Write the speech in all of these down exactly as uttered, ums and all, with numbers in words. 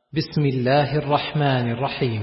بسم الله الرحمن الرحيم.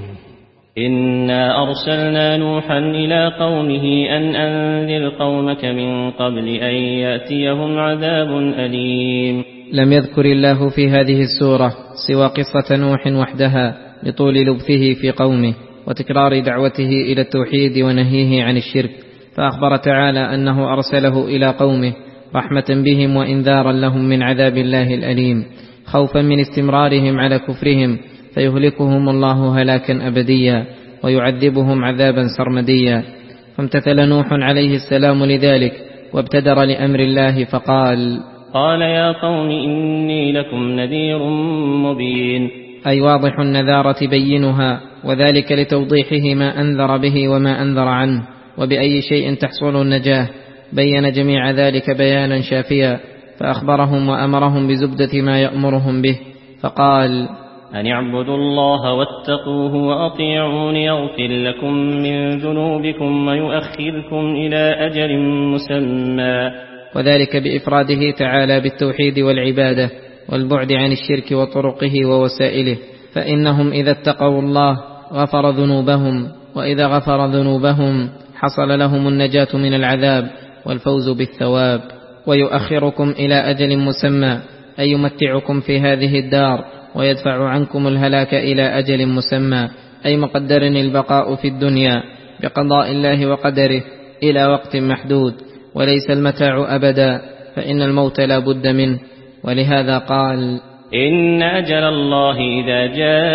إنا أرسلنا نوحا إلى قومه أن أنذر قومك من قبل أن يأتيهم عذاب أليم. لم يذكر الله في هذه السورة سوى قصة نوح وحدها لطول لبثه في قومه وتكرار دعوته إلى التوحيد ونهيه عن الشرك، فأخبر تعالى أنه أرسله إلى قومه رحمة بهم وإنذارا لهم من عذاب الله الأليم، خوفا من استمرارهم على كفرهم فيهلكهم الله هلاكا أبديا ويعذبهم عذابا سرمديا. فامتثل نوح عليه السلام لذلك وابتدر لأمر الله فقال: قال يا قوم إني لكم نذير مبين، أي واضح النذارة بينها، وذلك لتوضيحه ما أنذر به وما أنذر عنه وبأي شيء تحصل النجاة. بين جميع ذلك بيانا شافيا، فأخبرهم وأمرهم بزبدة ما يأمرهم به، فقال: أن اعبدوا الله واتقوه وأطيعون يغفر لكم من ذنوبكم ويؤخركم إلى أجل مسمى. وذلك بإفراده تعالى بالتوحيد والعبادة والبعد عن الشرك وطرقه ووسائله، فإنهم إذا اتقوا الله غفر ذنوبهم، وإذا غفر ذنوبهم حصل لهم النجاة من العذاب والفوز بالثواب. ويؤخركم إلى أجل مسمى، أي يمتعكم في هذه الدار ويدفع عنكم الهلاك إلى أجل مسمى، أي مقدر البقاء في الدنيا بقضاء الله وقدره إلى وقت محدود، وليس المتاع أبدا، فإن الموت لا بد منه. ولهذا قال: إن أجل الله إذا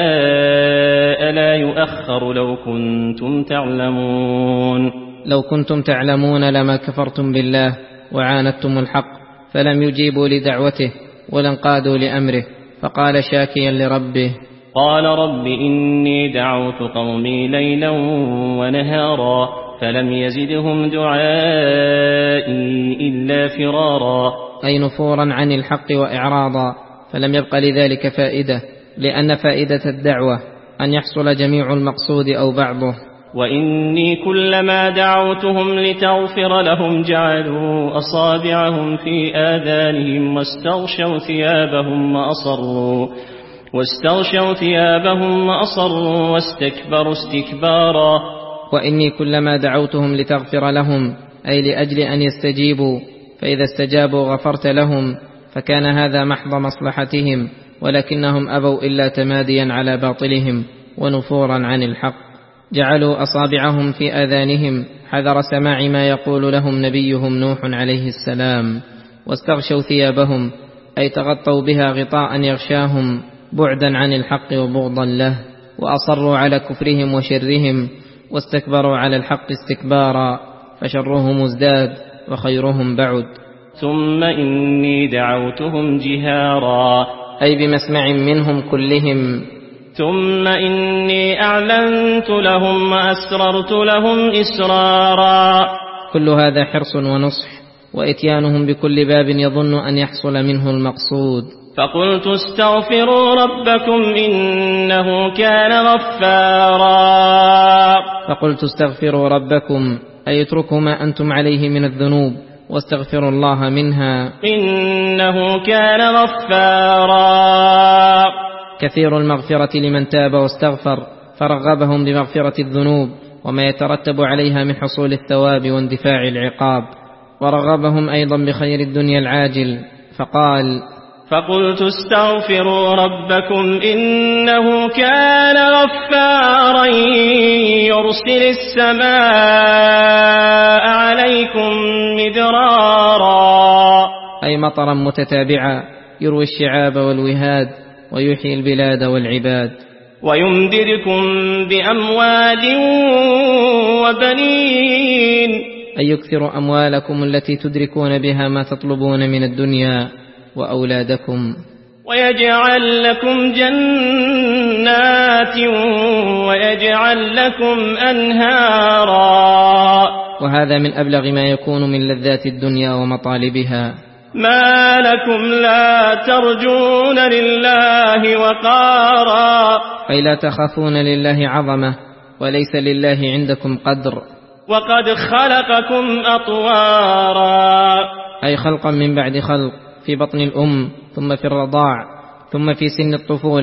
جاء لا يؤخر لو كنتم تعلمون. لو كنتم تعلمون لما كفرتم بالله وعاندتم الحق، فلم يجيبوا لدعوته ولا انقادوا لأمره، فقال شاكيا لربه: قال رب إني دعوت قومي ليلا ونهارا فلم يزدهم دعائي إلا فرارا، أي نفورا عن الحق وإعراضا، فلم يبق لذلك فائدة، لأن فائدة الدعوة أن يحصل جميع المقصود أو بعضه. وإني كلما دعوتهم لتغفر لهم جعلوا أصابعهم في آذانهم واستغشوا ثيابهم وأصروا واستغشوا ثيابهم وأصروا واستكبروا استكبارا. وإني كلما دعوتهم لتغفر لهم، أي لأجل أن يستجيبوا، فإذا استجابوا غفرت لهم، فكان هذا محض مصلحتهم، ولكنهم أبوا إلا تماديا على باطلهم ونفورا عن الحق. جعلوا أصابعهم في آذانهم حذر سماع ما يقول لهم نبيهم نوح عليه السلام، واستغشوا ثيابهم، أي تغطوا بها غطاء يغشاهم بعدا عن الحق وبغضا له، وأصروا على كفرهم وشرهم، واستكبروا على الحق استكبارا، فشرهم ازداد وخيرهم بعد. ثم إني دعوتهم جهارا، أي بمسمع منهم كلهم. ثم إني أعلنت لهم وأسررت لهم إسرارا. كل هذا حرص ونصح، وإتيانهم بكل باب يظن أن يحصل منه المقصود. فقلت استغفروا ربكم إنه كان غفارا. فقلت استغفروا ربكم، أي اتركوا ما أنتم عليه من الذنوب واستغفروا الله منها، إنه كان غفارا. كثير المغفرة لمن تاب واستغفر، فرغبهم بمغفرة الذنوب وما يترتب عليها من حصول الثواب واندفاع العقاب، ورغبهم أيضا بخير الدنيا العاجل، فقال: فقلت استغفروا ربكم إنه كان غفارا يرسل السماء عليكم مدرارا، أي مطرا متتابعا يروي الشعاب والوهاد ويحيي البلاد والعباد، ويمددكم بأموال وبنين، أي يكثر أموالكم التي تدركون بها ما تطلبون من الدنيا وأولادكم، ويجعل لكم جنات ويجعل لكم أنهارا. وهذا من أبلغ ما يكون من لذات الدنيا ومطالبها. ما لكم لا ترجون لله وقارا، أي لا تخافون لله عظمة وليس لله عندكم قدر. وقد خلقكم أطوارا، أي خلقا من بعد خلق، في بطن الأم ثم في الرضاع ثم في سن الطفولة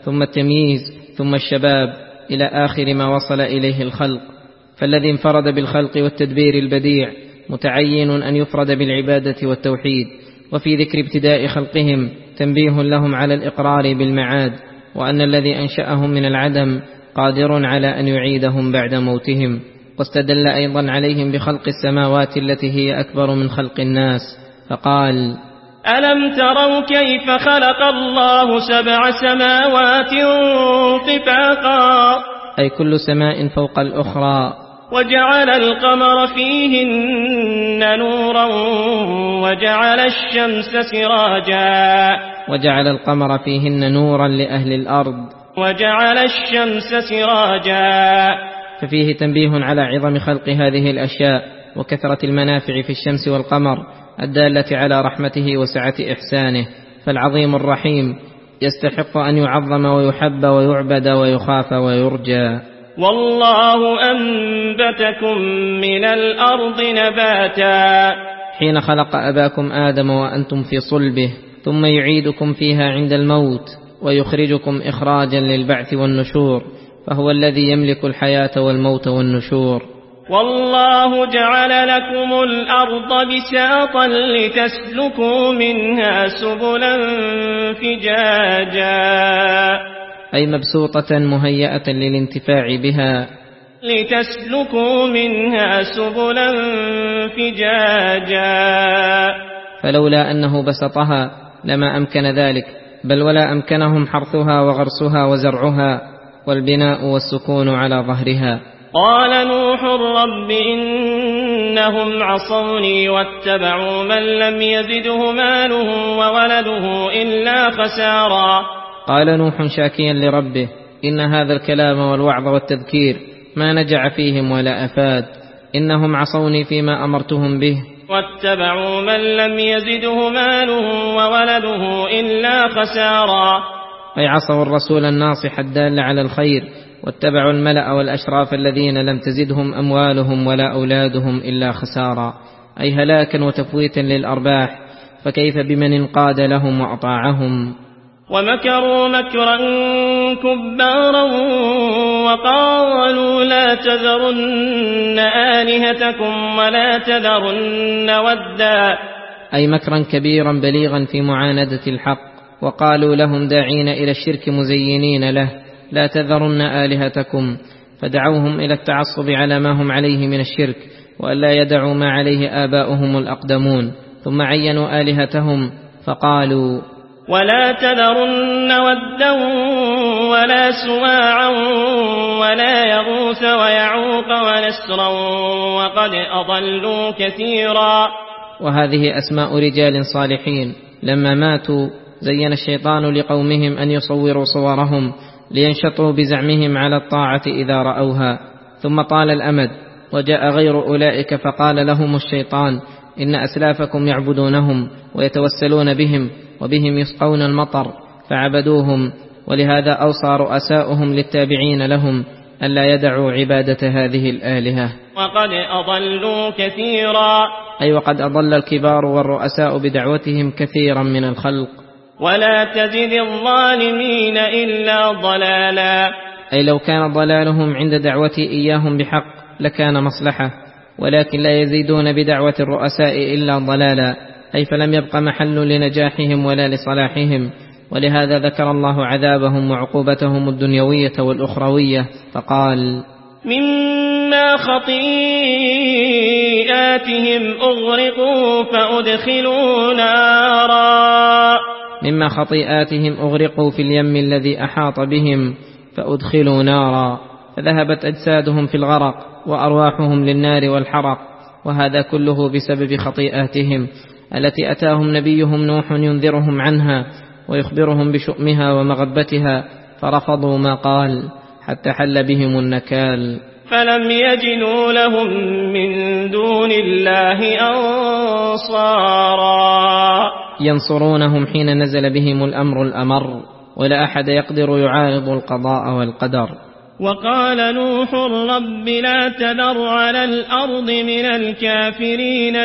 ثم التمييز ثم الشباب إلى آخر ما وصل إليه الخلق. فالذي انفرد بالخلق والتدبير البديع متعين أن يفرد بالعبادة والتوحيد. وفي ذكر ابتداء خلقهم تنبيه لهم على الإقرار بالمعاد، وأن الذي أنشأهم من العدم قادر على أن يعيدهم بعد موتهم. واستدل أيضا عليهم بخلق السماوات التي هي أكبر من خلق الناس، فقال: ألم تروا كيف خلق الله سبع سماوات طباقا، أي كل سماء فوق الأخرى، وجعل القمر فيهن نورا وجعل الشمس سراجا، وجعل القمر فيهن نورا لأهل الأرض، وجعل الشمس سراجا. ففيه تنبيه على عظم خلق هذه الأشياء وكثرة المنافع في الشمس والقمر الدالة على رحمته وسعة إحسانه. فالعظيم الرحيم يستحق أن يعظم ويحب ويعبد ويخاف ويرجى. والله أنبتكم من الأرض نباتا، حين خلق أباكم آدم وأنتم في صلبه، ثم يعيدكم فيها عند الموت ويخرجكم إخراجا للبعث والنشور، فهو الذي يملك الحياة والموت والنشور. والله جعل لكم الأرض بساطا لتسلكوا منها سبلا فجاجا، أي مبسوطة مهيئة للانتفاع بها، لتسلكوا منها سبلا فجاجا. فلولا أنه بسطها لما أمكن ذلك، بل ولا أمكنهم حرثها وغرسها وزرعها والبناء والسكون على ظهرها. قال نوح رب إنهم عصوني واتبعوا من لم يزده ماله وولده إلا خسارا. قال نوح شاكيا لربه: إن هذا الكلام والوعظ والتذكير ما نجع فيهم ولا أفاد، إنهم عصوني فيما أمرتهم به، واتبعوا من لم يزده ماله وولده إلا خسارا. أي عصوا الرسول الناصح الدال على الخير، واتبعوا الملأ والأشراف الذين لم تزدهم أموالهم ولا أولادهم إلا خسارا، أي هلاكا وتفويتا للأرباح. فكيف بمن انقاد لهم وأطاعهم؟ ومكروا مكرا كبارا وقالوا لا تذرن آلهتكم ولا تذرن ودا، أي مكرا كبيرا بليغا في معاندة الحق. وقالوا لهم داعين إلى الشرك مزينين له: لا تذرن آلهتكم، فدعوهم إلى التعصب على ما هم عليه من الشرك، وألا يدعوا ما عليه آباؤهم الأقدمون. ثم عينوا آلهتهم فقالوا: ولا تذرن ودا ولا سواعا ولا يغوث ويعوق ونسرا وقد أضلوا كثيرا. وهذه أسماء رجال صالحين لما ماتوا زين الشيطان لقومهم أن يصوروا صورهم لينشطوا بزعمهم على الطاعة إذا رأوها. ثم طال الأمد وجاء غير أولئك فقال لهم الشيطان: إن أسلافكم يعبدونهم ويتوسلون بهم وبهم يسقون المطر، فعبدوهم. ولهذا أوصى رؤساؤهم للتابعين لهم ألا يدعوا عبادة هذه الآلهة. وقد أضلوا كثيرا، أي وقد أضل الكبار والرؤساء بدعوتهم كثيرا من الخلق. ولا تزد الظالمين إلا ضلالا، أي لو كان ضلالهم عند دعوتي إياهم بحق لكان مصلحة، ولكن لا يزيدون بدعوة الرؤساء إلا ضلالا، أي فلم يبق محل لنجاحهم ولا لصلاحهم. ولهذا ذكر الله عذابهم وعقوبتهم الدنيوية والأخروية فقال: مما خطيئاتهم أغرقوا فأدخلوا نارا، مما خطيئاتهم أغرقوا في اليم الذي أحاط بهم فأدخلوا نارا، فذهبت أجسادهم في الغرق وأرواحهم للنار والحرق. وهذا كله بسبب خطيئاتهم التي أتاهم نبيهم نوح ينذرهم عنها ويخبرهم بشؤمها ومغبتها، فرفضوا ما قال حتى حل بهم النكال. فلم يجدوا لهم من دون الله أنصارا، ينصرونهم حين نزل بهم الأمر الأمر، ولا أحد يقدر يعارض القضاء والقدر. وقال نوح رب لا تذر على الأرض من الكافرين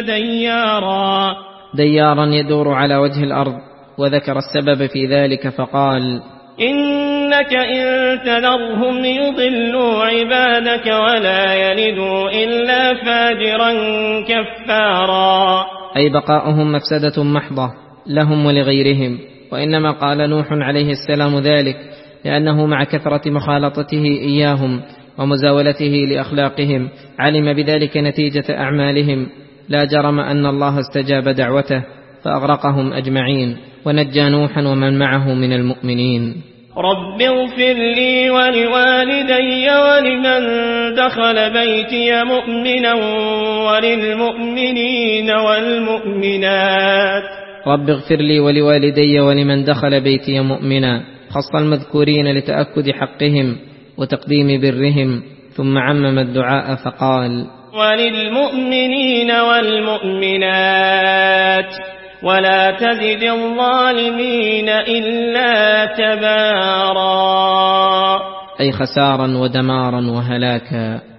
ديارا، ديارا يدور على وجه الأرض، وذكر السبب في ذلك فقال: إنك إن تذرهم يضلوا عبادك ولا يلدوا إلا فاجرا كفارا. أي بقاؤهم مفسدة محضة لهم ولغيرهم. وإنما قال نوح عليه السلام ذلك لأنه مع كثرة مخالطته إياهم ومزاولته لأخلاقهم علم بذلك نتيجة أعمالهم. لا جرم أن الله استجاب دعوته فأغرقهم أجمعين ونجى نوحا ومن معه من المؤمنين. رب اغفر لي ولوالدي ولمن دخل بيتي مؤمنا وللمؤمنين والمؤمنات. رب اغفر لي ولوالدي ولمن دخل بيتي مؤمنا، خص المذكورين لتأكد حقهم وتقديم برهم، ثم عمم الدعاء فقال وللمؤمنين والمؤمنات ولا تزد الظالمين إلا تبارا. أي خسارا ودمارا وهلاكا.